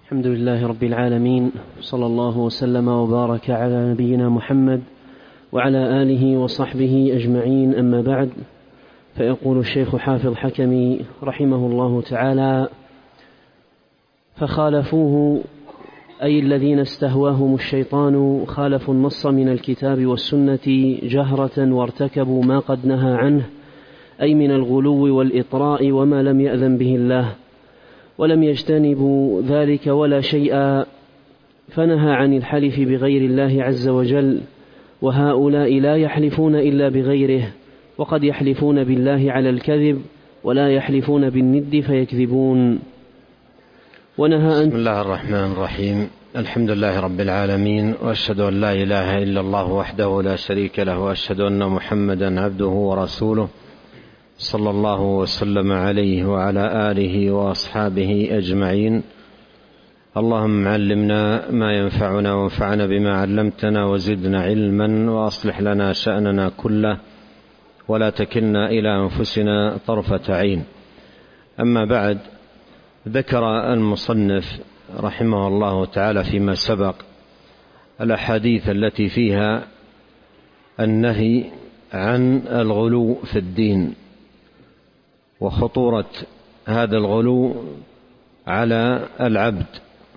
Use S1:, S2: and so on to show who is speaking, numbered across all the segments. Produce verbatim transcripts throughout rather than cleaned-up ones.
S1: الحمد لله رب العالمين، صلى الله وسلم وبارك على نبينا محمد وعلى آله وصحبه أجمعين، أما بعد. فيقول الشيخ حافظ حكمي رحمه الله تعالى: فخالفوه أي الذين استهواهم الشيطان خالفوا النص من الكتاب والسنة جهرة وارتكبوا ما قد نهى عنه، أي من الغلو والإطراء وما لم يأذن به الله، ولم يجتنبوا ذلك ولا شيئا، فنهى عن الحلف بغير الله عز وجل، وهؤلاء لا يحلفون إلا بغيره، وقد يحلفون بالله على الكذب ولا يحلفون بالند فيكذبون. ونهى.
S2: بسم الله الرحمن الرحيم. الحمد لله رب العالمين، وأشهد أن لا إله إلا الله وحده لا شريك له، وأشهد أن محمدا عبده ورسوله صلى الله وسلم عليه وعلى آله وأصحابه أجمعين. اللهم علمنا ما ينفعنا وانفعنا بما علمتنا وزدنا علما، وأصلح لنا شأننا كله ولا تكلنا إلى أنفسنا طرفة عين. أما بعد، ذكر المصنف رحمه الله تعالى فيما سبق الأحاديث التي فيها النهي عن الغلو في الدين وخطورة هذا الغلو على العبد،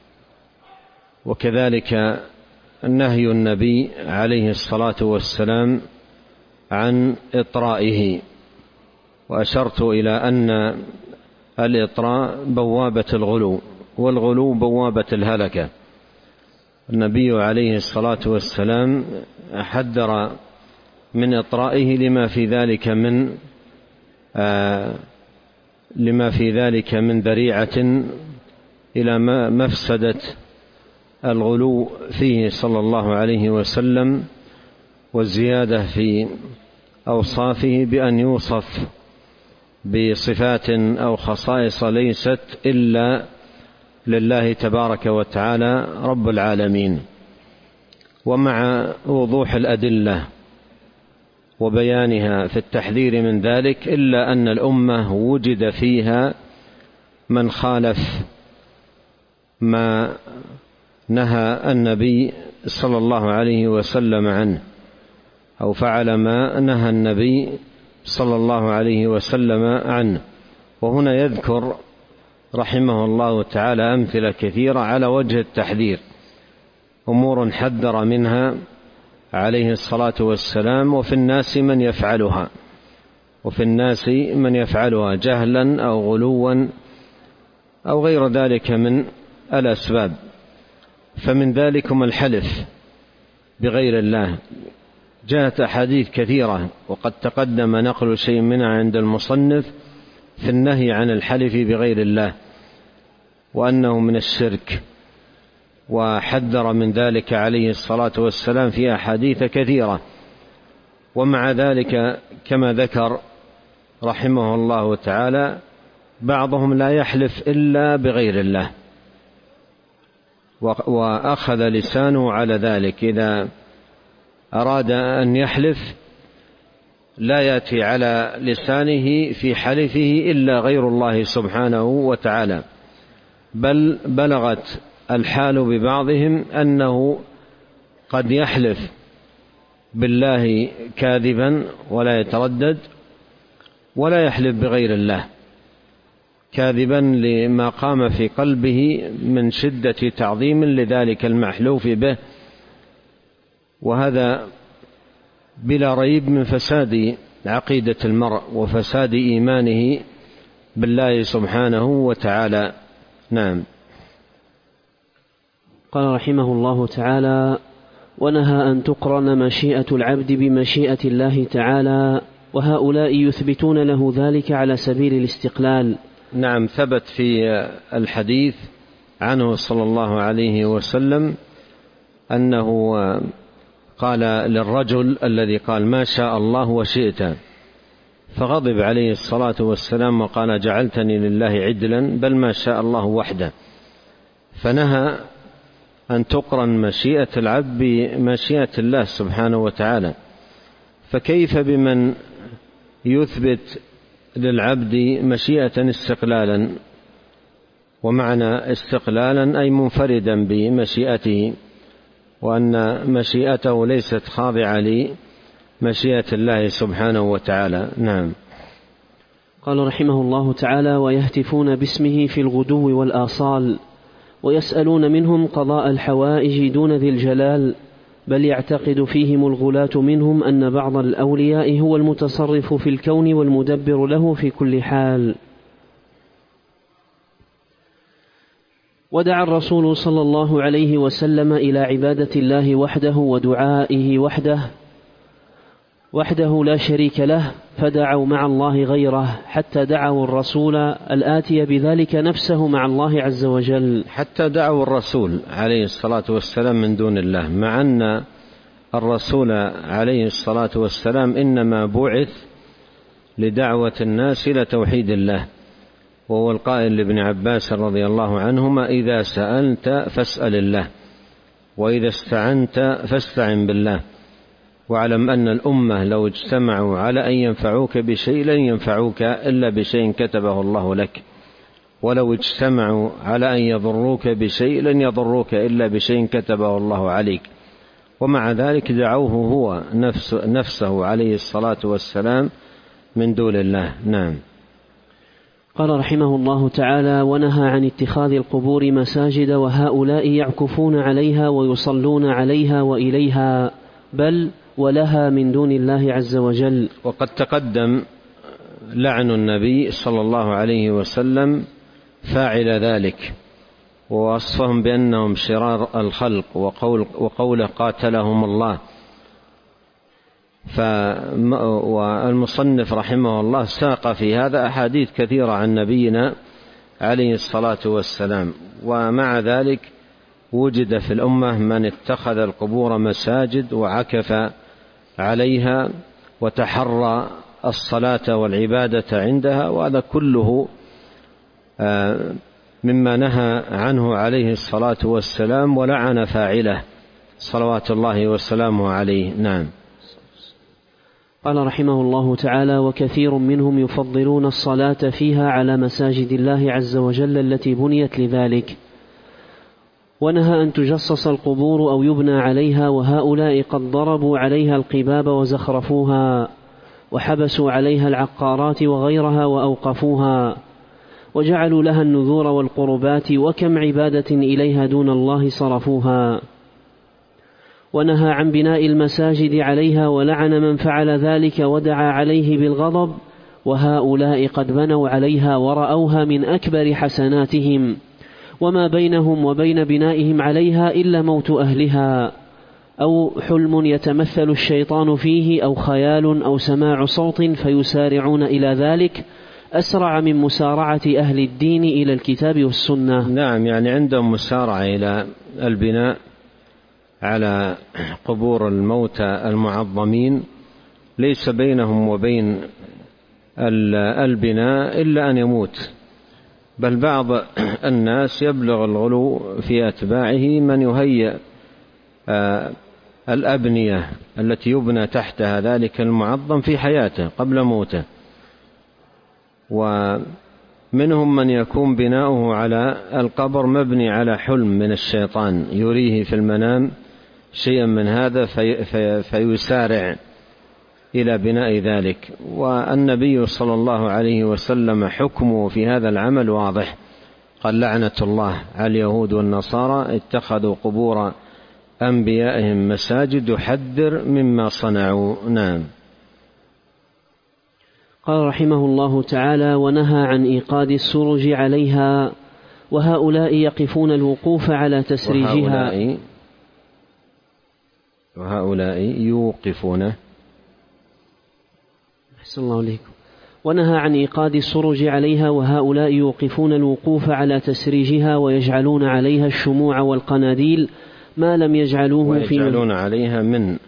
S2: وكذلك نهي النبي عليه الصلاة والسلام عن إطرائه. وأشرت إلى أن الإطراء بوابة الغلو، والغلو بوابة الهلكة. النبي عليه الصلاة والسلام حذر من إطرائه لما في ذلك من آه لما في ذلك من ذريعة إلى مفسدة الغلو فيه صلى الله عليه وسلم، والزيادة في أوصافه بأن يوصف بصفات أو خصائص ليست إلا لله تبارك وتعالى رب العالمين. ومع وضوح الأدلة وبيانها في التحذير من ذلك، إلا أن الأمة وجد فيها من خالف ما نهى النبي صلى الله عليه وسلم عنه، أو فعل ما نهى النبي صلى الله عليه وسلم عنه. وهنا يذكر رحمه الله تعالى أمثلة كثيرة على وجه التحذير، أمور حذر منها عليه الصلاة والسلام، وفي الناس من يفعلها وفي الناس من يفعلها جهلا أو غلوا أو غير ذلك من الأسباب. فمن ذلكم الحلف بغير الله. جاءت أحاديث كثيرة، وقد تقدم نقل شيء منها عند المصنف في النهي عن الحلف بغير الله، وأنه من الشرك، وحذر من ذلك عليه الصلاة والسلام في أحاديث كثيرة. ومع ذلك كما ذكر رحمه الله تعالى، بعضهم لا يحلف إلا بغير الله، وأخذ لسانه على ذلك. إذا أراد أن يحلف لا يأتي على لسانه في حلفه إلا غير الله سبحانه وتعالى، بل بلغت الحال ببعضهم أنه قد يحلف بالله كاذبا ولا يتردد، ولا يحلف بغير الله كاذبا لما قام في قلبه من شدة تعظيم لذلك المحلوف به. وهذا بلا ريب من فساد عقيدة المرء وفساد إيمانه بالله سبحانه وتعالى. نعم.
S1: قال رحمه الله تعالى: ونهى أن تقرن مشيئة العبد بمشيئة الله تعالى، وهؤلاء يثبتون له ذلك على سبيل الاستقلال.
S2: نعم، ثبت في الحديث عنه صلى الله عليه وسلم أنه قال للرجل الذي قال ما شاء الله وشئت، فغضب عليه الصلاة والسلام وقال جعلتني لله عدلا، بل ما شاء الله وحده. فنهى أن تقرن مشيئة العبد بمشيئة الله سبحانه وتعالى. فكيف بمن يثبت للعبد مشيئة استقلالا ومعنى استقلالا أي منفردا بمشيئته، وأن مشيئته ليست خاضعة لمشيئة الله سبحانه وتعالى. نعم.
S1: قال رحمه الله تعالى: ويهتفون باسمه في الغدو والآصال، ويسألون منهم قضاء الحوائج دون ذي الجلال، بل يعتقد فيهم الغلاة منهم أن بعض الأولياء هو المتصرف في الكون والمدبر له في كل حال. ودعا الرسول صلى الله عليه وسلم إلى عبادة الله وحده ودعائه وحده وحده لا شريك له، فدعوا مع الله غيره، حتى دعوا الرسول الآتي بذلك نفسه مع الله عز وجل.
S2: حتى دعوا الرسول عليه الصلاة والسلام من دون الله، مع أن الرسول عليه الصلاة والسلام إنما بعث لدعوة الناس إلى توحيد الله، وهو القائل لابن عباس رضي الله عنهما: إذا سألت فاسأل الله، وإذا استعنت فاستعن بالله، واعلم أن الأمة لو اجتمعوا على أن ينفعوك بشيء لن ينفعوك إلا بشيء كتبه الله لك، ولو اجتمعوا على أن يضروك بشيء لن يضروك إلا بشيء كتبه الله عليك. ومع ذلك دعوه هو نفس نفسه عليه الصلاة والسلام من دون الله. نعم.
S1: قال رحمه الله تعالى: ونهى عن اتخاذ القبور مساجد، وهؤلاء يعكفون عليها ويصلون عليها وإليها، بل ولها من دون الله عز وجل.
S2: وقد تقدم لعن النبي صلى الله عليه وسلم فاعل ذلك، ووصفهم بأنهم شرار الخلق، وقول وقوله قاتلهم الله. والمصنف رحمه الله ساق في هذا أحاديث كثيرة عن نبينا عليه الصلاة والسلام، ومع ذلك وجد في الأمة من اتخذ القبور مساجد وعكف عليها وتحرى الصلاة والعبادة عندها، وهذا كله مما نهى عنه عليه الصلاة والسلام ولعن فاعله صلوات الله وسلامه عليه. نعم.
S1: قال رحمه الله تعالى: وكثير منهم يفضلون الصلاة فيها على مساجد الله عز وجل التي بنيت لذلك، ونهى أن تجصص القبور أو يبنى عليها، وهؤلاء قد ضربوا عليها القباب وزخرفوها، وحبسوا عليها العقارات وغيرها وأوقفوها، وجعلوا لها النذور والقربات، وكم عبادة إليها دون الله صرفوها. ونهى عن بناء المساجد عليها، ولعن من فعل ذلك ودعا عليه بالغضب، وهؤلاء قد بنوا عليها ورأوها من أكبر حسناتهم، وما بينهم وبين بنائهم عليها إلا موت أهلها، أو حلم يتمثل الشيطان فيه، أو خيال، أو سماع صوت، فيسارعون إلى ذلك أسرع من مسارعة أهل الدين إلى الكتاب والسنة.
S2: نعم، يعني عندهم مسارعة إلى البناء على قبور الموتى المعظمين، ليس بينهم وبين البناء إلا أن يموت، بل بعض الناس يبلغ الغلو في أتباعه من يهيئ الأبنية التي يبنى تحتها ذلك المعظم في حياته قبل موته، ومنهم من يكون بناؤه على القبر مبني على حلم من الشيطان يريه في المنام شيئا من هذا في في فيسارع إلى بناء ذلك. والنبي صلى الله عليه وسلم حكمه في هذا العمل واضح، قال: لعنة الله على اليهود والنصارى اتخذوا قبور أنبيائهم مساجد، يحذر مما صنعوا. نعم.
S1: قال رحمه الله تعالى: ونهى عن إيقاد السرج عليها، وهؤلاء يقفون الوقوف على تسريجها.
S2: وهؤلاء, وهؤلاء يوقفون.
S1: أحسن الله عليكم. ونهى عن إيقاد السرج عليها، وهؤلاء يوقفون الوقوف على تسريجها، ويجعلون عليها الشموع والقناديل ما لم يجعلوه في
S2: ويجعلون عليها من.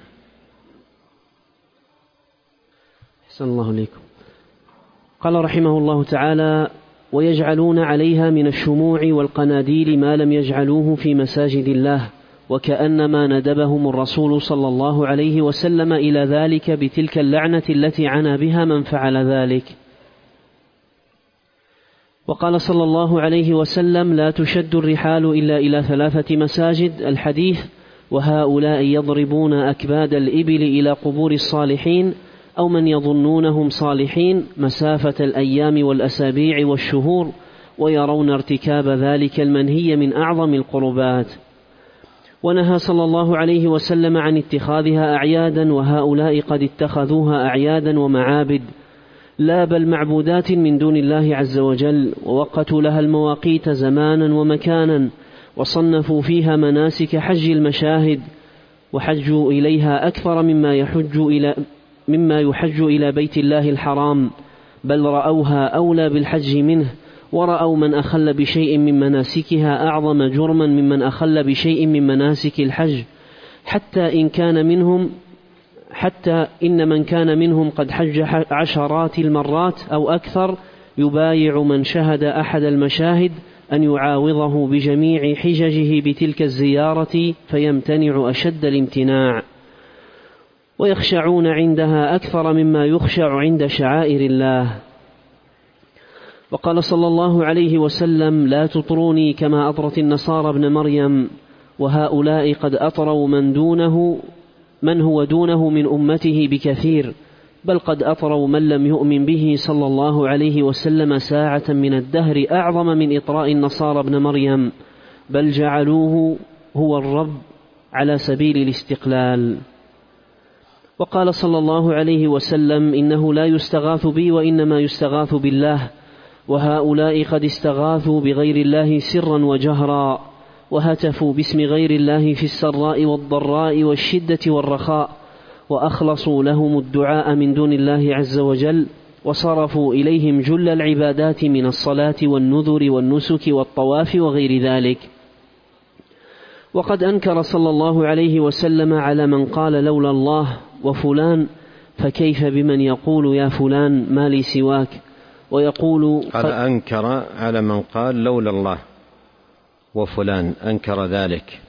S1: أحسن الله عليكم. قال رحمه الله تعالى: ويجعلون عليها من الشموع والقناديل ما لم يجعلوه في مساجد الله، وكأنما ندبهم الرسول صلى الله عليه وسلم إلى ذلك بتلك اللعنة التي عنى بها من فعل ذلك. وقال صلى الله عليه وسلم: لا تشد الرحال إلا إلى ثلاثة مساجد، الحديث: وهؤلاء يضربون أكباد الإبل إلى قبور الصالحين أو من يظنونهم صالحين مسافة الأيام والأسابيع والشهور، ويرون ارتكاب ذلك المنهي من أعظم القربات. ونهى صلى الله عليه وسلم عن اتخاذها أعيادا، وهؤلاء قد اتخذوها أعيادا ومعابد، لا بل معبودات من دون الله عز وجل، ووقتوا لها المواقيت زمانا ومكانا، وصنفوا فيها مناسك حج المشاهد، وحجوا إليها أكثر مما يحج إلى مما يحج إلى بيت الله الحرام، بل رأوها أولى بالحج منه، ورأوا من أخل بشيء من مناسكها أعظم جرما ممن أخل بشيء من مناسك الحج، حتى إن كان منهم حتى إن من كان منهم قد حج عشرات المرات أو أكثر يبايع من شهد أحد المشاهد أن يعاوضه بجميع حججه بتلك الزيارة، فيمتنع أشد الامتناع، ويخشعون عندها أكثر مما يخشع عند شعائر الله. وقال صلى الله عليه وسلم: لا تطروني كما أطرت النصارى ابن مريم، وهؤلاء قد أطروا من دونه من هو دونه من أمته بكثير، بل قد أطروا من لم يؤمن به صلى الله عليه وسلم ساعة من الدهر أعظم من إطراء النصارى ابن مريم، بل جعلوه هو الرب على سبيل الاستقلال. وقال صلى الله عليه وسلم: إنه لا يستغاث بي وإنما يستغاث بالله، وهؤلاء قد استغاثوا بغير الله سرا وجهرا، وهتفوا باسم غير الله في السراء والضراء والشدة والرخاء، وأخلصوا لهم الدعاء من دون الله عز وجل، وصرفوا إليهم جل العبادات من الصلاة والنذر والنسك والطواف وغير ذلك. وقد أنكر صلى الله عليه وسلم على من قال لولا الله وفلان، فكيف بمن يقول يا فلان ما لي سواك، ويقول
S2: قال أنكر على من قال لولا الله وفلان، أنكر ذلك،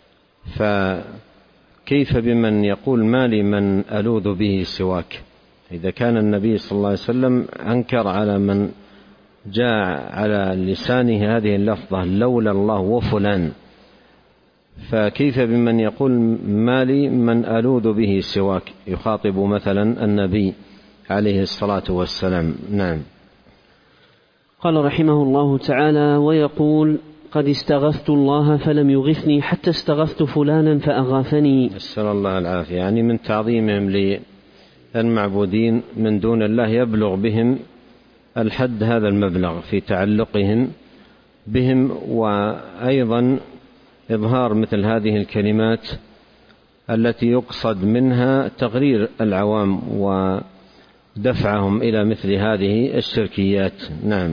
S2: فكيف بمن يقول ما لي من ألوذ به سواك؟ إذا كان النبي صلى الله عليه وسلم أنكر على من جاء على لسانه هذه اللفظة لولا الله وفلان، فكيف بمن يقول ما لي من ألوذ به سواك، يخاطب مثلا النبي عليه الصلاة والسلام. نعم.
S1: قال رحمه الله تعالى: ويقول: قد استغثت الله فلم يغثني حتى استغثت فلانا فأغاثني.
S2: نسأل الله العافية. يعني من تعظيمهم للمعبودين من دون الله يبلغ بهم الحد هذا المبلغ في تعلقهم بهم، وأيضا إظهار مثل هذه الكلمات التي يقصد منها تغرير العوام ودفعهم إلى مثل هذه الشركيات. نعم.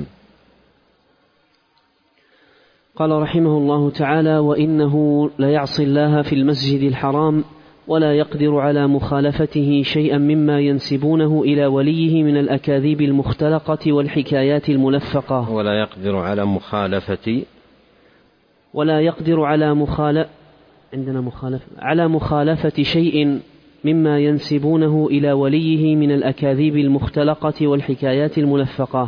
S1: قال رحمه الله تعالى: وإنه ليعصي الله في المسجد الحرام ولا يقدر على مخالفته شيئا مما ينسبونه إلى وليه من الأكاذيب المختلقة والحكايات الملفقة.
S2: ولا يقدر على مخالفة
S1: ولا يقدر على مخالف عندنا مخالف على مخالفة شيء مما ينسبونه إلى وليه من الأكاذيب المختلقة والحكايات الملفقة.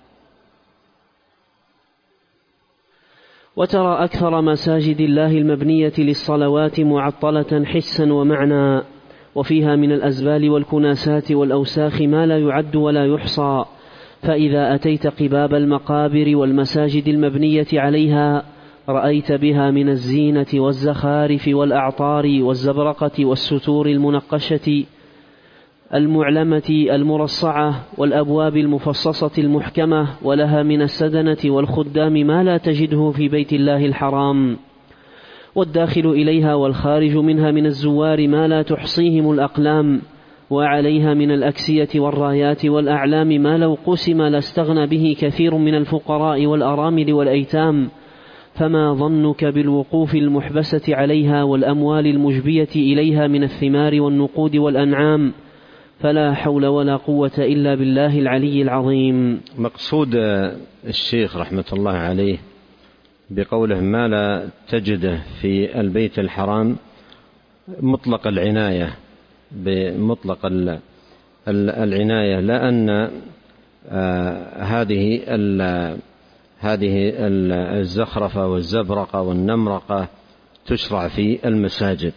S1: وترى أكثر مساجد الله المبنية للصلوات معطلة حسا ومعنى، وفيها من الأزبال والكناسات والأوساخ ما لا يعد ولا يحصى، فإذا أتيت قباب المقابر والمساجد المبنية عليها رأيت بها من الزينة والزخارف والأعطار والزبرقة والستور المنقشة المعلمة المرصعة والأبواب المفصصة المحكمة، ولها من السدنة والخدام ما لا تجده في بيت الله الحرام، والداخل إليها والخارج منها من الزوار ما لا تحصيهم الأقلام، وعليها من الأكسية والرايات والأعلام ما لو قسم لاستغنى به كثير من الفقراء والأرامل والأيتام، فما ظنك بالوقوف المحبسة عليها والأموال المجبية إليها من الثمار والنقود والأنعام، فلا حول ولا قوة إلا بالله العلي العظيم.
S2: مقصود الشيخ رحمة الله عليه بقوله ما لا تجده في البيت الحرام مطلق العناية، بمطلق العناية، لأن هذه هذه الزخرفة والزبرقة والنمرقة تشرع في المساجد،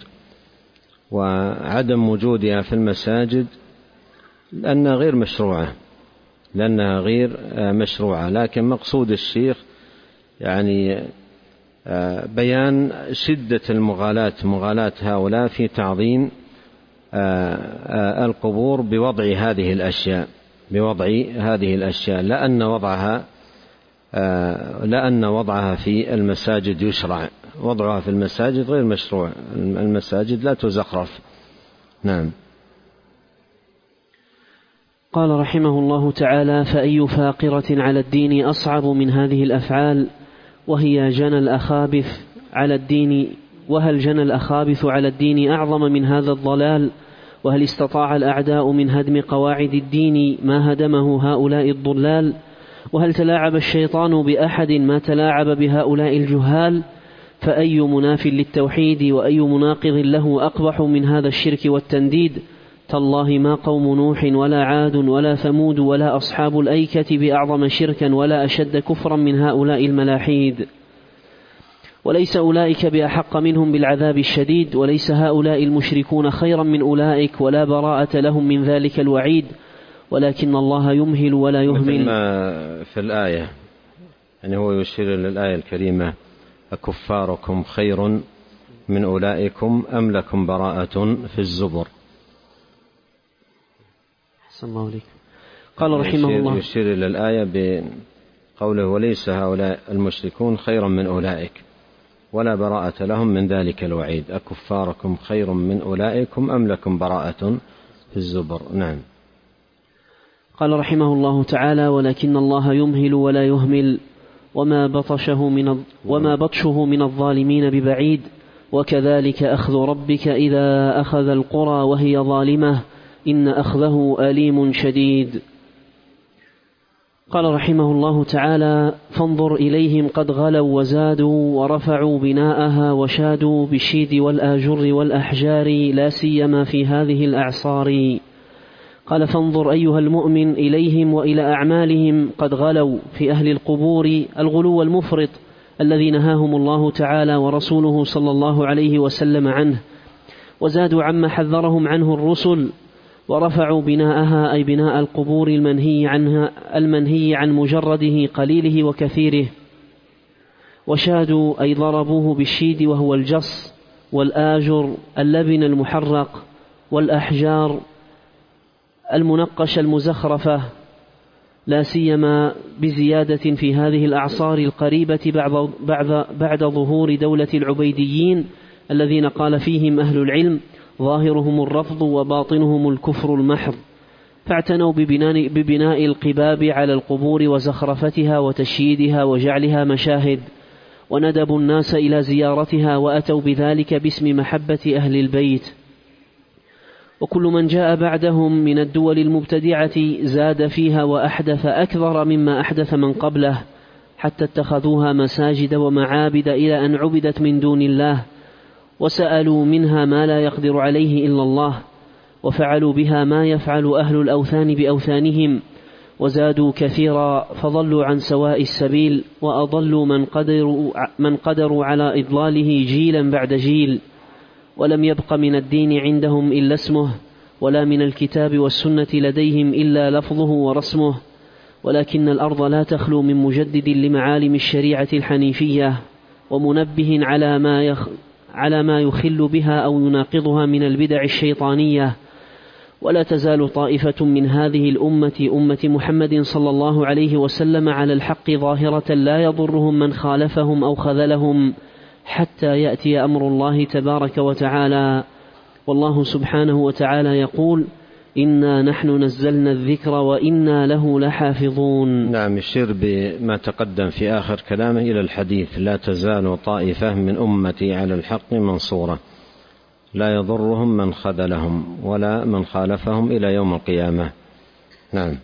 S2: وعدم وجودها في المساجد لأنها غير مشروعة لأنها غير مشروعة لكن مقصود الشيخ يعني بيان شدة المغالاة مغالاة هؤلاء في تعظيم القبور بوضع هذه الأشياء بوضع هذه الأشياء لأن وضعها لأن وضعها في المساجد يشرع، وضعها في المساجد غير مشروع، المساجد لا تزخرف. نعم.
S1: قال رحمه الله تعالى: فأي فاقرة على الدين أصعب من هذه الأفعال، وهي جنى الأخابث على الدين وهل جنى الأخابث على الدين أعظم من هذا الضلال؟ وهل استطاع الأعداء من هدم قواعد الدين ما هدمه هؤلاء الضلال؟ وهل تلاعب الشيطان بأحد ما تلاعب بهؤلاء الجهال؟ فأي مناف للتوحيد وأي مناقض له أقبح من هذا الشرك والتنديد؟ تالله ما قوم نوح ولا عاد ولا ثمود ولا أصحاب الأيكة بأعظم شركا ولا أشد كفرا من هؤلاء الملاحيد. وليس أولئك بأحق منهم بالعذاب الشديد، وليس هؤلاء المشركون خيرا من أولئك، ولا براءة لهم من ذلك الوعيد، ولكن الله يمهل ولا يهمل.
S2: ما في الآية يعني هو يشير للآية الكريمة: أكفاركم خير من أولئكم أم لكم براءة في الزبر.
S1: أحسن الله عليك. قال رحمه الله
S2: يشير إلى الآية بقوله: وليس هؤلاء المشركون خيرا من أولئك ولا براءة لهم من ذلك الوعيد، أكفاركم خير من أولئكم أم لكم براءة في الزبر. نعم.
S1: قال رحمه الله تعالى: ولكن الله يمهل ولا يهمل، وما بطشه من وما بطشه من الظالمين ببعيد، وكذلك أخذ ربك إذا أخذ القرى وهي ظالمة إن أخذه أليم شديد. قال رحمه الله تعالى: فانظر إليهم قد غلوا وزادوا ورفعوا بناءها وشادوا بالشيد والآجر والأحجار لا سيما في هذه الأعصار. قال: فانظر أيها المؤمن إليهم وإلى أعمالهم قد غلوا في أهل القبور الغلو المفرط الذي نهاهم الله تعالى ورسوله صلى الله عليه وسلم عنه، وزادوا عما حذرهم عنه الرسل، ورفعوا بناءها أي بناء القبور المنهي عنها المنهي عن مجرده قليله وكثيره، وشادوا أي ضربوه بالشيد وهو الجص، والآجر اللبن المحرق، والأحجار المنقشة المزخرفة، لا سيما بزيادة في هذه الأعصار القريبة بعد, بعد, بعد ظهور دولة العبيديين الذين قال فيهم أهل العلم: ظاهرهم الرفض وباطنهم الكفر المحض. فاعتنوا ببناء, ببناء القباب على القبور وزخرفتها وتشييدها وجعلها مشاهد، وندبوا الناس إلى زيارتها، وأتوا بذلك باسم محبة أهل البيت. وكل من جاء بعدهم من الدول المبتدعة زاد فيها وأحدث أكثر مما أحدث من قبله، حتى اتخذوها مساجد ومعابد إلى أن عبدت من دون الله، وسألوا منها ما لا يقدر عليه إلا الله، وفعلوا بها ما يفعل أهل الأوثان بأوثانهم، وزادوا كثيرا فضلوا عن سواء السبيل، وأضلوا من قدروا, من قدروا على إضلاله جيلا بعد جيل. ولم يبق من الدين عندهم إلا اسمه، ولا من الكتاب والسنة لديهم إلا لفظه ورسمه. ولكن الأرض لا تخلو من مجدد لمعالم الشريعة الحنيفية، ومنبه على ما يخ على ما يخل بها أو يناقضها من البدع الشيطانية. ولا تزال طائفة من هذه الأمة أمة محمد صلى الله عليه وسلم على الحق ظاهرة لا يضرهم من خالفهم أو خذلهم، حتى يأتي أمر الله تبارك وتعالى. والله سبحانه وتعالى يقول: إنا نحن نزلنا الذكر وإنا له لحافظون.
S2: نعم. يشير بما تقدم في آخر كلامه إلى الحديث: لا تزال طائفة من أمتي على الحق منصورة لا يضرهم من خذلهم ولا من خالفهم إلى يوم القيامة. نعم.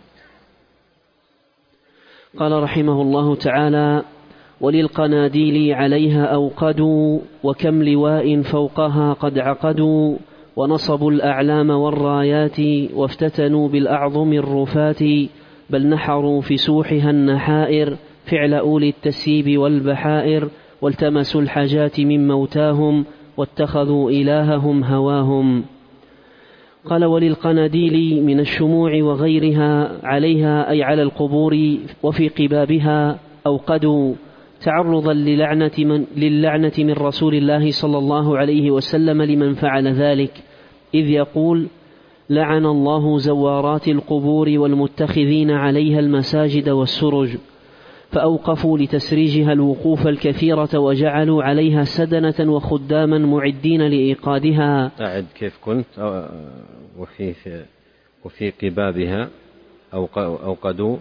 S1: قال رحمه الله تعالى: وللقناديل عليها أوقدوا، وكم لواء فوقها قد عقدوا، ونصبوا الأعلام والرايات، وافتتنوا بالأعظم الرفات، بل نحروا في سوحها النحائر فعل أولي التسييب والبحائر والتمسوا الحاجات من موتاهم واتخذوا إلههم هواهم. قال: وللقناديل من الشموع وغيرها عليها أي على القبور وفي قبابها أوقدوا تعرضا للعنة من, للعنة من رسول الله صلى الله عليه وسلم لمن فعل ذلك، إذ يقول: لعن الله زوارات القبور والمتخذين عليها المساجد والسرج، فأوقفوا لتسريجها الوقوف الكثيرة وجعلوا عليها سدنة وخداما معدين لإيقادها.
S2: أعد كيف كنت وفي, وفي قبابها أوقدوا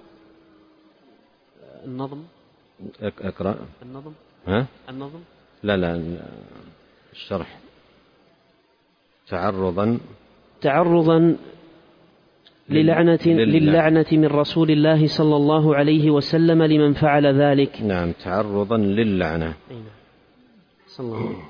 S1: النظم.
S2: أقرأ
S1: النظم.
S2: ها؟
S1: النظم.
S2: لا لا الشرح. تعرضا
S1: تعرضا للعنة, للعنة من رسول الله صلى الله عليه وسلم لمن فعل ذلك.
S2: نعم، تعرضا للعنة.
S1: صلى الله عليه وسلم.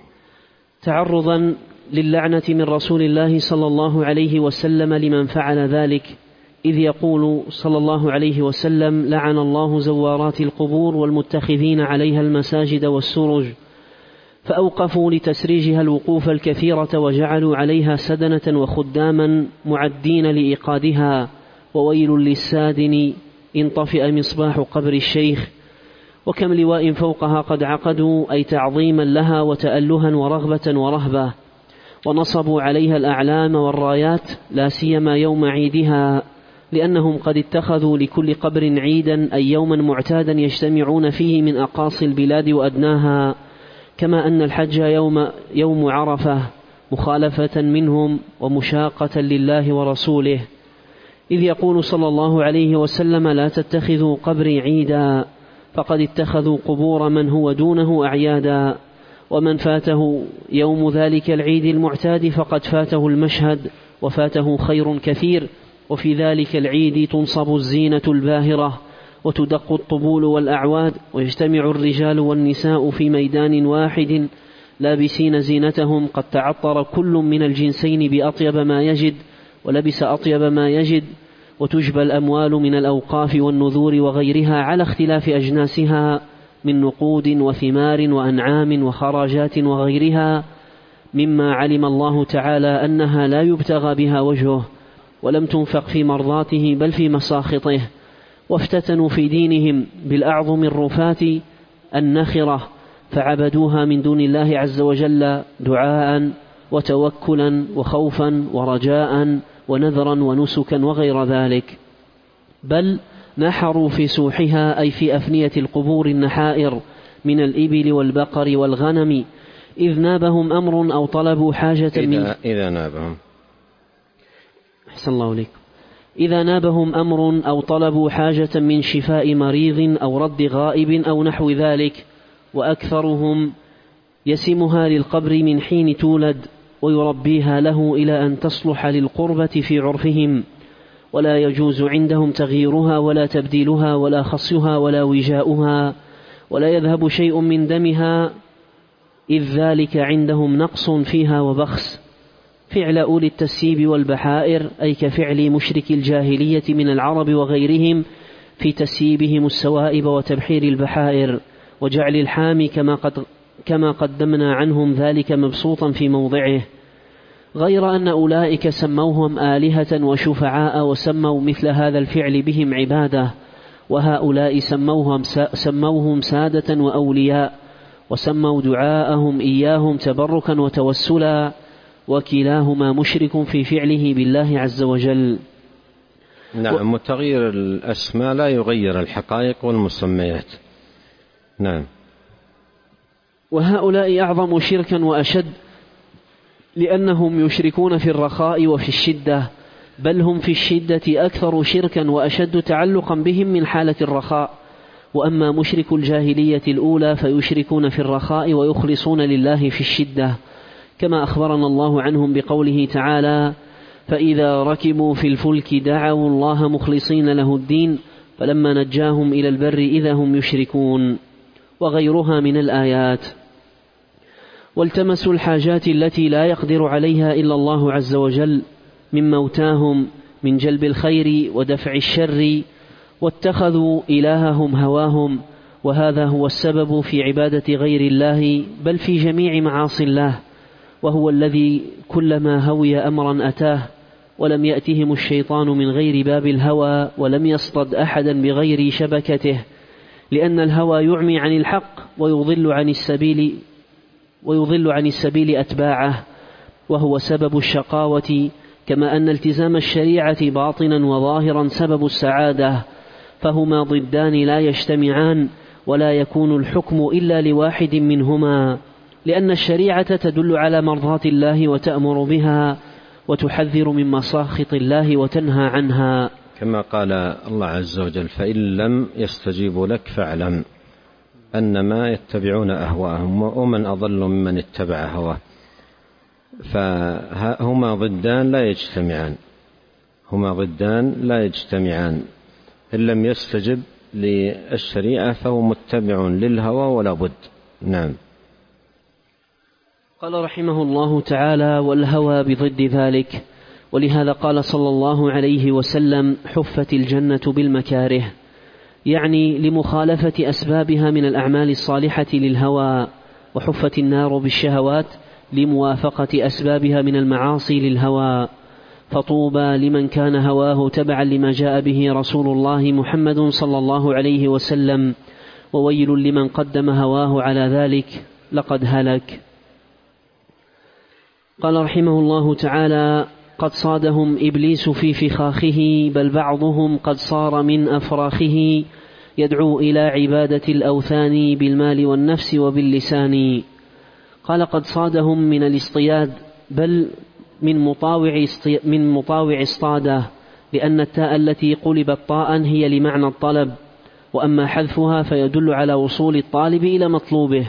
S1: تعرضا للعنة من رسول الله صلى الله عليه وسلم لمن فعل ذلك، إذ يقول صلى الله عليه وسلم: لعن الله زوارات القبور والمتخذين عليها المساجد والسرج، فأوقفوا لتسريجها الوقوف الكثيرة وجعلوا عليها سدنة وخداما معدين لإيقادها، وويل للسادن إن طفئ مصباح قبر الشيخ. وكم لواء فوقها قد عقدوا، أي تعظيما لها وتألها ورغبة ورهبة، ونصبوا عليها الأعلام والرايات لا سيما يوم عيدها، لأنهم قد اتخذوا لكل قبر عيدا، أي يوما معتادا يجتمعون فيه من أقاصي البلاد وأدناها، كما أن الحج يوم, يوم عرفة، مخالفة منهم ومشاقة لله ورسوله، إذ يقول صلى الله عليه وسلم: لا تتخذوا قبري عيدا، فقد اتخذوا قبور من هو دونه أعيادا، ومن فاته يوم ذلك العيد المعتاد فقد فاته المشهد وفاته خير كثير. وفي ذلك العيد تنصب الزينة الباهرة وتدق الطبول والأعواد، ويجتمع الرجال والنساء في ميدان واحد لابسين زينتهم، قد تعطر كل من الجنسين بأطيب ما يجد ولبس أطيب ما يجد، وتجبى الأموال من الأوقاف والنذور وغيرها على اختلاف أجناسها من نقود وثمار وأنعام وخراجات وغيرها، مما علم الله تعالى أنها لا يبتغى بها وجهه، ولم تنفق في مرضاته بل في مساخطه. وافتتنوا في دينهم بالأعظم الرفات النخرة، فعبدوها من دون الله عز وجل دعاء وتوكلا وخوفا ورجاء ونذرا ونسكا وغير ذلك، بل نحروا في سوحها، أي في أفنية القبور، النحائر من الإبل والبقر والغنم، إذ نابهم أمر أو طلبوا حاجة
S2: إذا,
S1: من
S2: إذا نابهم
S1: أحسن الله عليكم إذا نابهم أمر أو طلبوا حاجة من شفاء مريض أو رد غائب أو نحو ذلك، وأكثرهم يسمها للقبر من حين تولد، ويربيها له إلى أن تصلح للقربة في عرفهم، ولا يجوز عندهم تغييرها ولا تبديلها ولا خصها ولا وجاؤها، ولا يذهب شيء من دمها، إذ ذلك عندهم نقص فيها وبخس. فعل أولي التسييب والبحائر، أي كفعل مشرك الجاهلية من العرب وغيرهم في تسييبهم السوائب وتبحير البحائر وجعل الحامي، كما قد كما قدمنا عنهم ذلك مبسوطا في موضعه، غير أن أولئك سموهم آلهة وشفعاء، وسموا مثل هذا الفعل بهم عبادة، وهؤلاء سموهم, سموهم سادة وأولياء، وسموا دعاءهم إياهم تبركا وتوسلا، وكلاهما مشرك في فعله بالله عز وجل.
S2: نعم، وتغيير الأسماء لا يغير الحقائق والمسميات. نعم.
S1: وهؤلاء أعظم شركا وأشد، لأنهم يشركون في الرخاء وفي الشدة، بل هم في الشدة أكثر شركا وأشد تعلقا بهم من حالة الرخاء. وأما مشرك الجاهلية الأولى فيشركون في الرخاء ويخلصون لله في الشدة، كما أخبرنا الله عنهم بقوله تعالى: فإذا ركبوا في الفلك دعوا الله مخلصين له الدين فلما نجاهم إلى البر إذا هم يشركون، وغيرها من الآيات. والتمسوا الحاجات التي لا يقدر عليها إلا الله عز وجل من موتاهم من جلب الخير ودفع الشر واتخذوا إلههم هواهم، وهذا هو السبب في عبادة غير الله بل في جميع معاصي الله، وهو الذي كلما هوي أمرا أتاه، ولم يأتهم الشيطان من غير باب الهوى، ولم يصطد أحدا بغير شبكته، لأن الهوى يعمي عن الحق ويضل عن السبيل ويضل عن السبيل أتباعه، وهو سبب الشقاوة، كما أن التزام الشريعة باطنا وظاهرا سبب السعادة، فهما ضدان لا يجتمعان، ولا يكون الحكم إلا لواحد منهما، لأن الشريعة تدل على مرضاة الله وتأمر بها، وتحذر من مساخط الله وتنهى عنها،
S2: كما قال الله عز وجل: فإن لم يستجيبوا لك فاعلم أنما يتبعون أهواءهم ومن أضل ممن اتبع هواه. فهما ضدان لا يجتمعان هما ضدان لا يجتمعان إن لم يستجب للشريعة فهو متبع للهوى ولا بد. نعم.
S1: قال رحمه الله تعالى: والهوى بضد ذلك، ولهذا قال صلى الله عليه وسلم: حفت الجنة بالمكاره، يعني لمخالفة أسبابها من الأعمال الصالحة للهوى، وحفت النار بالشهوات لموافقة أسبابها من المعاصي للهوى، فطوبى لمن كان هواه تبعا لما جاء به رسول الله محمد صلى الله عليه وسلم، وويل لمن قدم هواه على ذلك لقد هلك. قال رحمه الله تعالى: قد صادهم إبليس في فخاخه، بل بعضهم قد صار من أفراخه، يدعو إلى عبادة الأوثان بالمال والنفس وباللسان. قال: قد صادهم من الاصطياد، بل من مطاوع من مطاوع اصطاده، لأن التاء التي قلبت طاء هي لمعنى الطلب، وأما حذفها فيدل على وصول الطالب إلى مطلوبه.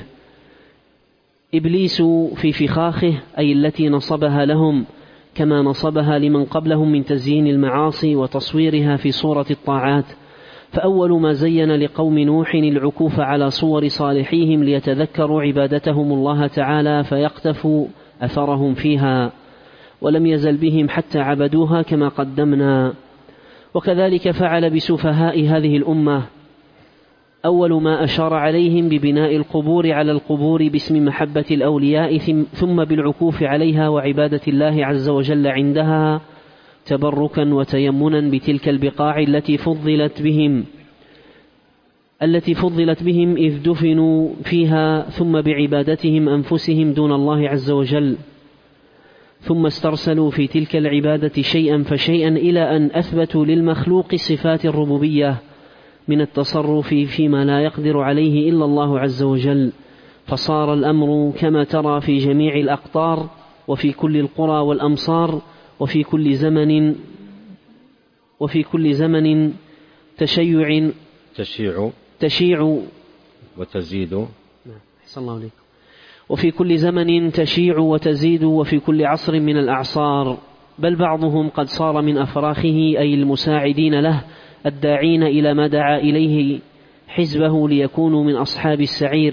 S1: إبليس في فخاخه أي التي نصبها لهم، كما نصبها لمن قبلهم من تزيين المعاصي وتصويرها في صورة الطاعات، فأول ما زين لقوم نوح العكوف على صور صالحيهم ليتذكروا عبادتهم الله تعالى فيقتفوا أثرهم فيها، ولم يزل بهم حتى عبدوها كما قدمنا. وكذلك فعل بسفهاء هذه الأمة، أول ما أشار عليهم ببناء القبور على القبور باسم محبة الأولياء، ثم بالعكوف عليها وعبادة الله عز وجل عندها تبركا وتيمنا بتلك البقاع التي فضلت بهم التي فضلت بهم إذ دفنوا فيها، ثم بعبادتهم أنفسهم دون الله عز وجل، ثم استرسلوا في تلك العبادة شيئا فشيئا إلى أن أثبتوا للمخلوق صفات الربوبية من التصرف فيما لا يقدر عليه إلا الله عز وجل، فصار الأمر كما ترى في جميع الأقطار وفي كل القرى والأمصار وفي كل زمن وفي كل زمن تشيع
S2: تشيع
S1: تشيع
S2: وتزيد
S1: أحسن الله عليكم وفي كل زمن تشيع وتزيد، وفي كل عصر من الأعصار، بل بعضهم قد صار من أفراخه أي المساعدين له الداعين إلى ما دعا إليه حزبه ليكونوا من أصحاب السعير،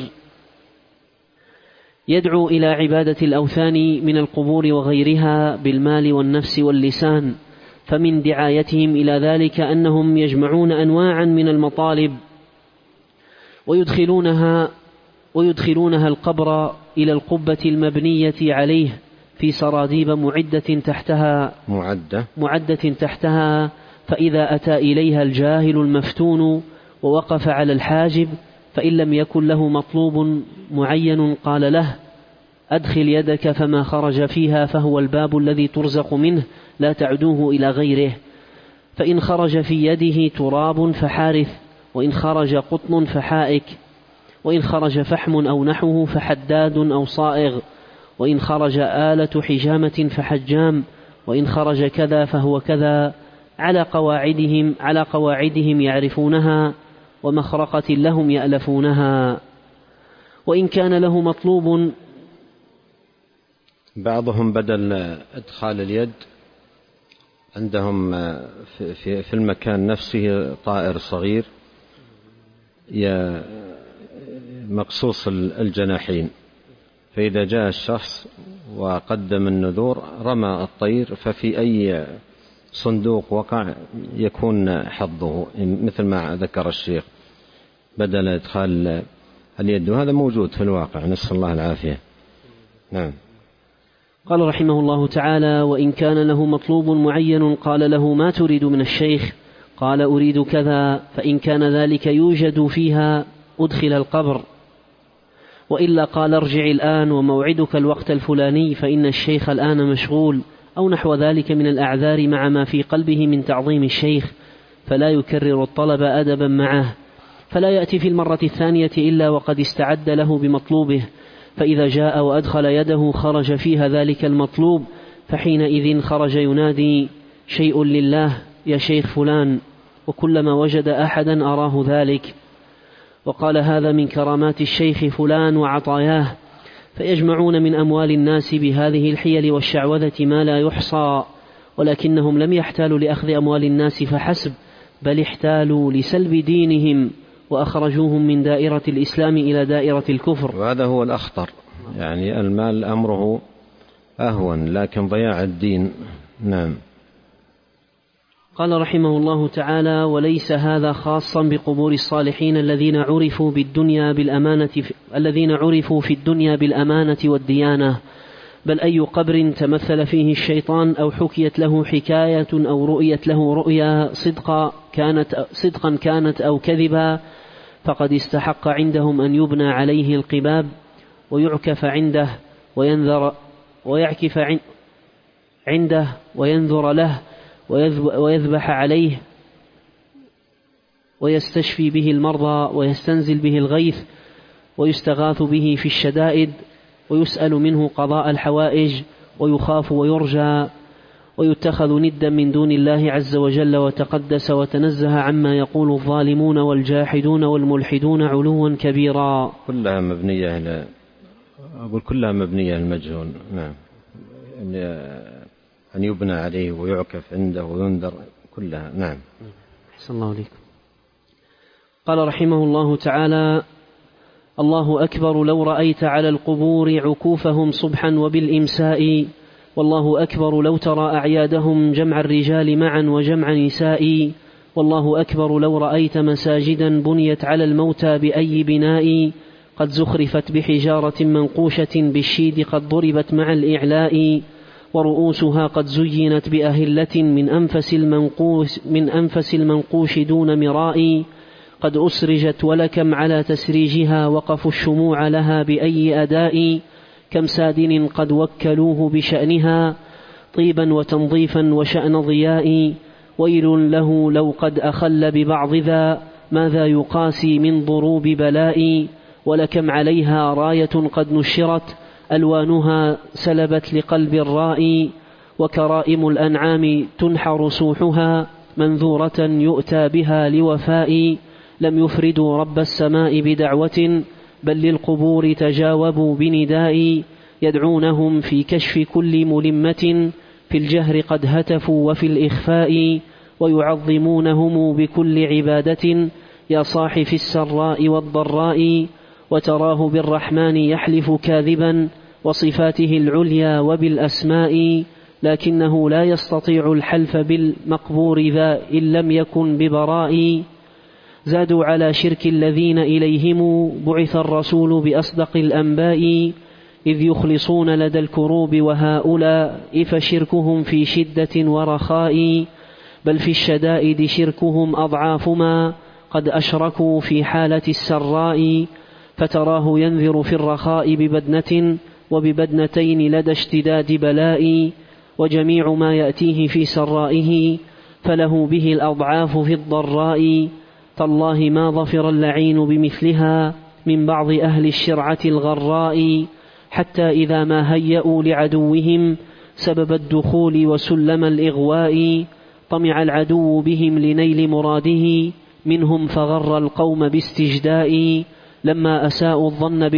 S1: يدعو إلى عبادة الأوثان من القبور وغيرها بالمال والنفس واللسان، فمن دعايتهم إلى ذلك أنهم يجمعون أنواعا من المطالب ويدخلونها ويدخلونها القبر إلى القبة المبنية عليه في سراديب معدة تحتها
S2: معدة
S1: معدة تحتها فإذا أتى إليها الجاهل المفتون ووقف على الحاجب، فإن لم يكن له مطلوب معين قال له: أدخل يدك، فما خرج فيها فهو الباب الذي ترزق منه، لا تعدوه إلى غيره، فإن خرج في يده تراب فحارث، وإن خرج قطن فحائك، وإن خرج فحم أو نحوه فحداد أو صائغ، وإن خرج آلة حجامة فحجام، وإن خرج كذا فهو كذا، على قواعدهم على قواعدهم يعرفونها، ومخرقة لهم يألفونها. وإن كان له مطلوب،
S2: بعضهم بدل إدخال اليد عندهم في في المكان نفسه طائر صغير مقصوص الجناحين، فإذا جاء الشخص وقدم النذور رمى الطير، ففي أي صندوق وقع يكون حظه مثل ما ذكر الشيخ بدل إدخال اليد، وهذا موجود في الواقع، نسأل الله العافية. نعم.
S1: قال رحمه الله تعالى: وإن كان له مطلوب معين قال له: ما تريد من الشيخ؟ قال: أريد كذا، فإن كان ذلك يوجد فيها أدخل القبر، وإلا قال: ارجع الآن وموعدك الوقت الفلاني فإن الشيخ الآن مشغول، أو نحو ذلك من الأعذار مع ما في قلبه من تعظيم الشيخ، فلا يكرر الطلب أدبا معه، فلا يأتي في المرة الثانية إلا وقد استعد له بمطلوبه، فإذا جاء وأدخل يده خرج فيها ذلك المطلوب، فحينئذ خرج ينادي: شيء لله يا شيخ فلان، وكلما وجد أحدا أراه ذلك. وقال: هذا من كرامات الشيخ فلان وعطاياه، فيجمعون من أموال الناس بهذه الحيل والشعوذة ما لا يحصى، ولكنهم لم يحتالوا لأخذ أموال الناس فحسب، بل احتالوا لسلب دينهم وأخرجوهم من دائرة الإسلام إلى دائرة الكفر،
S2: وهذا هو الأخطر، يعني المال أمره أهون، لكن ضياع الدين. نعم.
S1: قال رحمه الله تعالى: وليس هذا خاصا بقبور الصالحين الذين عرفوا بالدنيا بالأمانة الذين عرفوا في الدنيا بالأمانة والديانة، بل أي قبر تمثل فيه الشيطان أو حكيت له حكاية أو رؤيت له رؤيا صدقا كانت صدقا كانت أو كذبا، فقد استحق عندهم أن يبنى عليه القباب ويعكف عنده وينذر ويعكف عنده وينذر له ويذبح عليه ويستشفي به المرضى ويستنزل به الغيث ويستغاث به في الشدائد، ويسأل منه قضاء الحوائج، ويخاف ويرجى، ويتخذ ندا من دون الله عز وجل وتقدس وتنزه عما يقول الظالمون والجاحدون والملحدون علوا كبيرا.
S2: كلها مبنية إلى أقول كلها مبنية المجهول. نعم. أن يبنى عليه ويعكف عنده وينذر كلها. نعم.
S1: أحسن الله عليكم. قال رحمه الله تعالى: الله أكبر لو رأيت على القبور عكوفهم صبحا وبالإمساء، والله أكبر لو ترى أعيادهم جمع الرجال معا وجمع نساء، والله أكبر لو رأيت مساجدا بنيت على الموتى بأي بناء، قد زخرفت بحجارة منقوشة بالشيد قد ضربت مع الإعلاء، ورؤوسها قد زينت بأهلة من أنفس المنقوش, من أنفس المنقوش دون مراء، قد أسرجت ولكم على تسريجها وقفوا الشموع لها بأي أداء، كم سادن قد وكلوه بشأنها طيبا وتنظيفا وشأن ضياء، ويل له لو قد أخل ببعض ذا ماذا يقاسي من ضروب بلاء، ولكم عليها راية قد نشرت ألوانها سلبت لقلب الرائي، وكرائم الأنعام تنحر سوحها منذورة يؤتى بها لوفاء، لم يفردوا رب السماء بدعوة بل للقبور تجاوبوا بنداء، يدعونهم في كشف كل ملمة في الجهر قد هتفوا وفي الإخفاء، ويعظمونهم بكل عبادة يا صاح في السراء والضراء، وتراه بالرحمن يحلف كاذبا وصفاته العليا وبالأسماء، لكنه لا يستطيع الحلف بالمقبور ذا إن لم يكن ببراء، زادوا على شرك الذين إليهم بعث الرسول بأصدق الأنباء، إذ يخلصون لدى الكروب وهؤلاء فشركهم في شدة ورخاء، بل في الشدائد شركهم أضعاف ما قد أشركوا في حالة السراء، فتراه ينذر في الرخاء ببدنة وببدنتين لدى اشتداد بلاء، وجميع ما يأتيه في سرائه فله به الأضعاف في الضراء، تالله ما ظفر اللعين بمثلها من بعض أهل الشرعة الغراء، حتى إذا ما هيأوا لعدوهم سبب الدخول وسلم الإغواء، طمع العدو بهم لنيل مراده منهم فغر القوم باستجداء، لما أساءوا الظن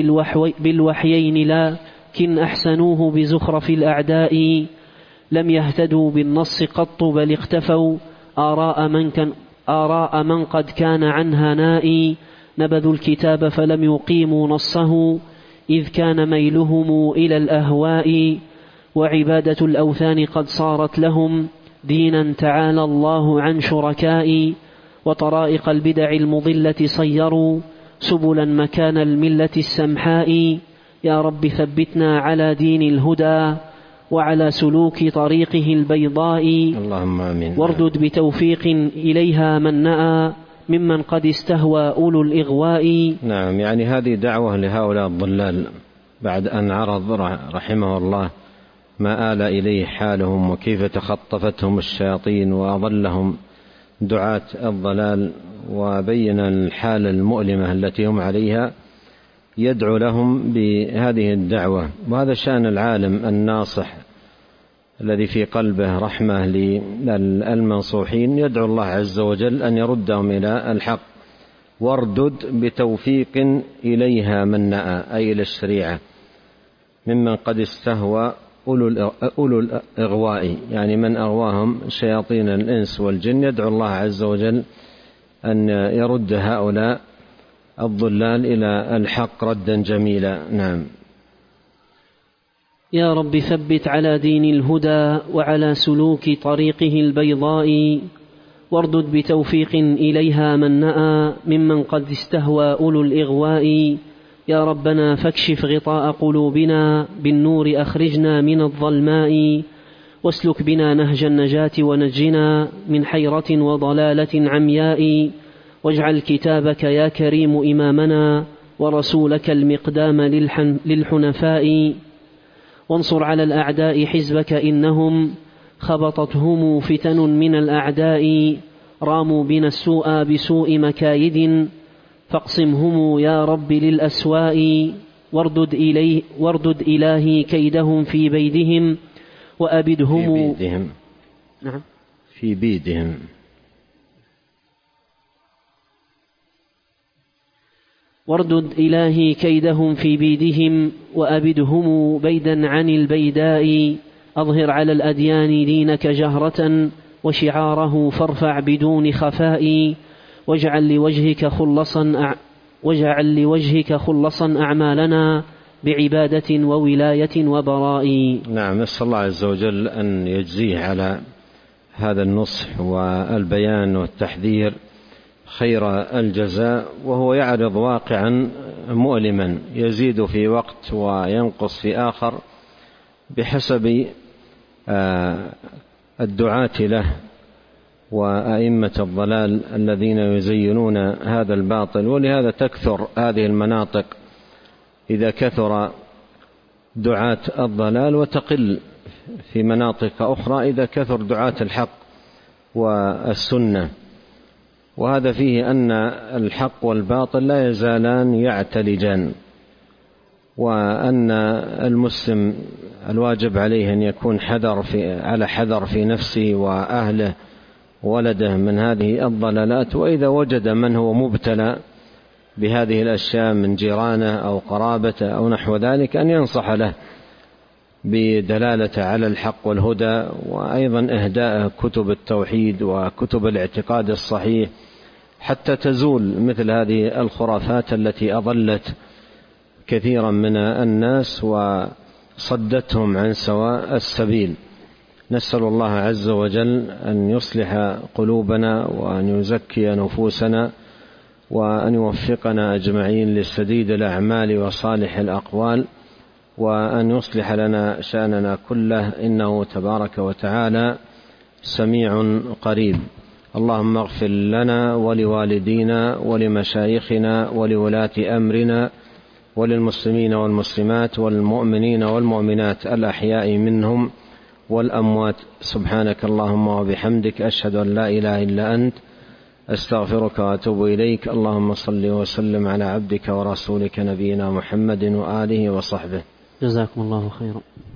S1: بالوحيين لكن أحسنوه بزخرف الأعداء، لم يهتدوا بالنص قط بل اختفوا آراء من, كان آراء من قد كان عنها نائي، نبذوا الكتاب فلم يقيموا نصه إذ كان ميلهم إلى الأهواء، وعبادة الأوثان قد صارت لهم دينا تعالى الله عن شركائي، وطرائق البدع المضلة صيروا سبلا مكان الملة السمحاء. يا رب ثبتنا على دين الهدى وعلى سلوك طريقه البيضاء،
S2: اللهم آمين.
S1: واردد بتوفيق إليها من نأى ممن قد استهوى أولو الإغواء.
S2: نعم، يعني هذه دعوة لهؤلاء الضلال بعد أن عرض رحمه الله ما آل إليه حالهم وكيف تخطفتهم الشياطين وأضلهم دعاة الضلال، وبين الحالة المؤلمة التي هم عليها، يدعو لهم بهذه الدعوة. وهذا شأن العالم الناصح الذي في قلبه رحمة للمنصوحين، يدعو الله عز وجل أن يردهم إلى الحق. واردد بتوفيق إليها من نأى، أي إلى الشريعة، ممن قد استهوى أولو الإغواء، يعني من أغواهم شياطين الإنس والجن. يدعو الله عز وجل أن يرد هؤلاء الضلال إلى الحق ردا جميلا. نعم.
S1: يا رب ثبت على دين الهدى وعلى سلوك طريقه البيضاء، واردد بتوفيق إليها من نأى ممن قد استهوى أولو الإغواء. يا ربنا فاكشف غطاء قلوبنا بالنور، أخرجنا من الظلماء، واسلك بنا نهج النجاة ونجنا من حيرة وضلالة عمياء. واجعل كتابك يا كريم إمامنا ورسولك المقدام للحنفاء. وانصر على الأعداء حزبك إنهم خبطتهم فتن من الأعداء، راموا بنا السوء بسوء مكايد، فاقسمهم يا رب للأسواء. واردد, إليه واردد إلهي كيدهم في بيدهم وأبدهم
S2: في بيدهم.
S1: نعم
S2: في بيدهم.
S1: واردد إلهي كيدهم في بيدهم وأبدهم بيدا عن البيداء. أظهر على الأديان دينك جهرة وشعاره فارفع بدون خفاء. واجعل لوجهك خلصا أع... واجعل لوجهك خلصا أعمالنا بعبادة وولاية وبراء.
S2: نعم، نسأل الله عز وجل أن يجزيه على هذا النصح والبيان والتحذير خير الجزاء، وهو يعرض واقعا مؤلما يزيد في وقت وينقص في آخر بحسب الدعاة له وأئمة الضلال الذين يزينون هذا الباطل. ولهذا تكثر هذه المناطق إذا كثر دعاة الضلال، وتقل في مناطق أخرى إذا كثر دعاة الحق والسنة. وهذا فيه أن الحق والباطل لا يزالان يعتلجان، وأن المسلم الواجب عليه أن يكون حذر في على حذر في نفسه وأهله ولده من هذه الضلالات. وإذا وجد من هو مبتلى بهذه الأشياء من جيرانه أو قرابته أو نحو ذلك، أن ينصح له بدلالة على الحق والهدى، وأيضا إهداء كتب التوحيد وكتب الاعتقاد الصحيح حتى تزول مثل هذه الخرافات التي أضلت كثيرا من الناس وصدتهم عن سواء السبيل. نسأل الله عز وجل أن يصلح قلوبنا وأن يزكي نفوسنا وأن يوفقنا أجمعين لسديد الأعمال وصالح الأقوال، وأن يصلح لنا شأننا كله، إنه تبارك وتعالى سميع قريب. اللهم اغفر لنا ولوالدينا ولمشايخنا ولولاة أمرنا وللمسلمين والمسلمات والمؤمنين والمؤمنات الأحياء منهم والأموات. سبحانك اللهم وبحمدك، أشهد أن لا إله إلا أنت، أستغفرك وأتوب إليك. اللهم صل وسلم على عبدك ورسولك نبينا محمد وآله وصحبه.
S1: جزاكم الله خيرا.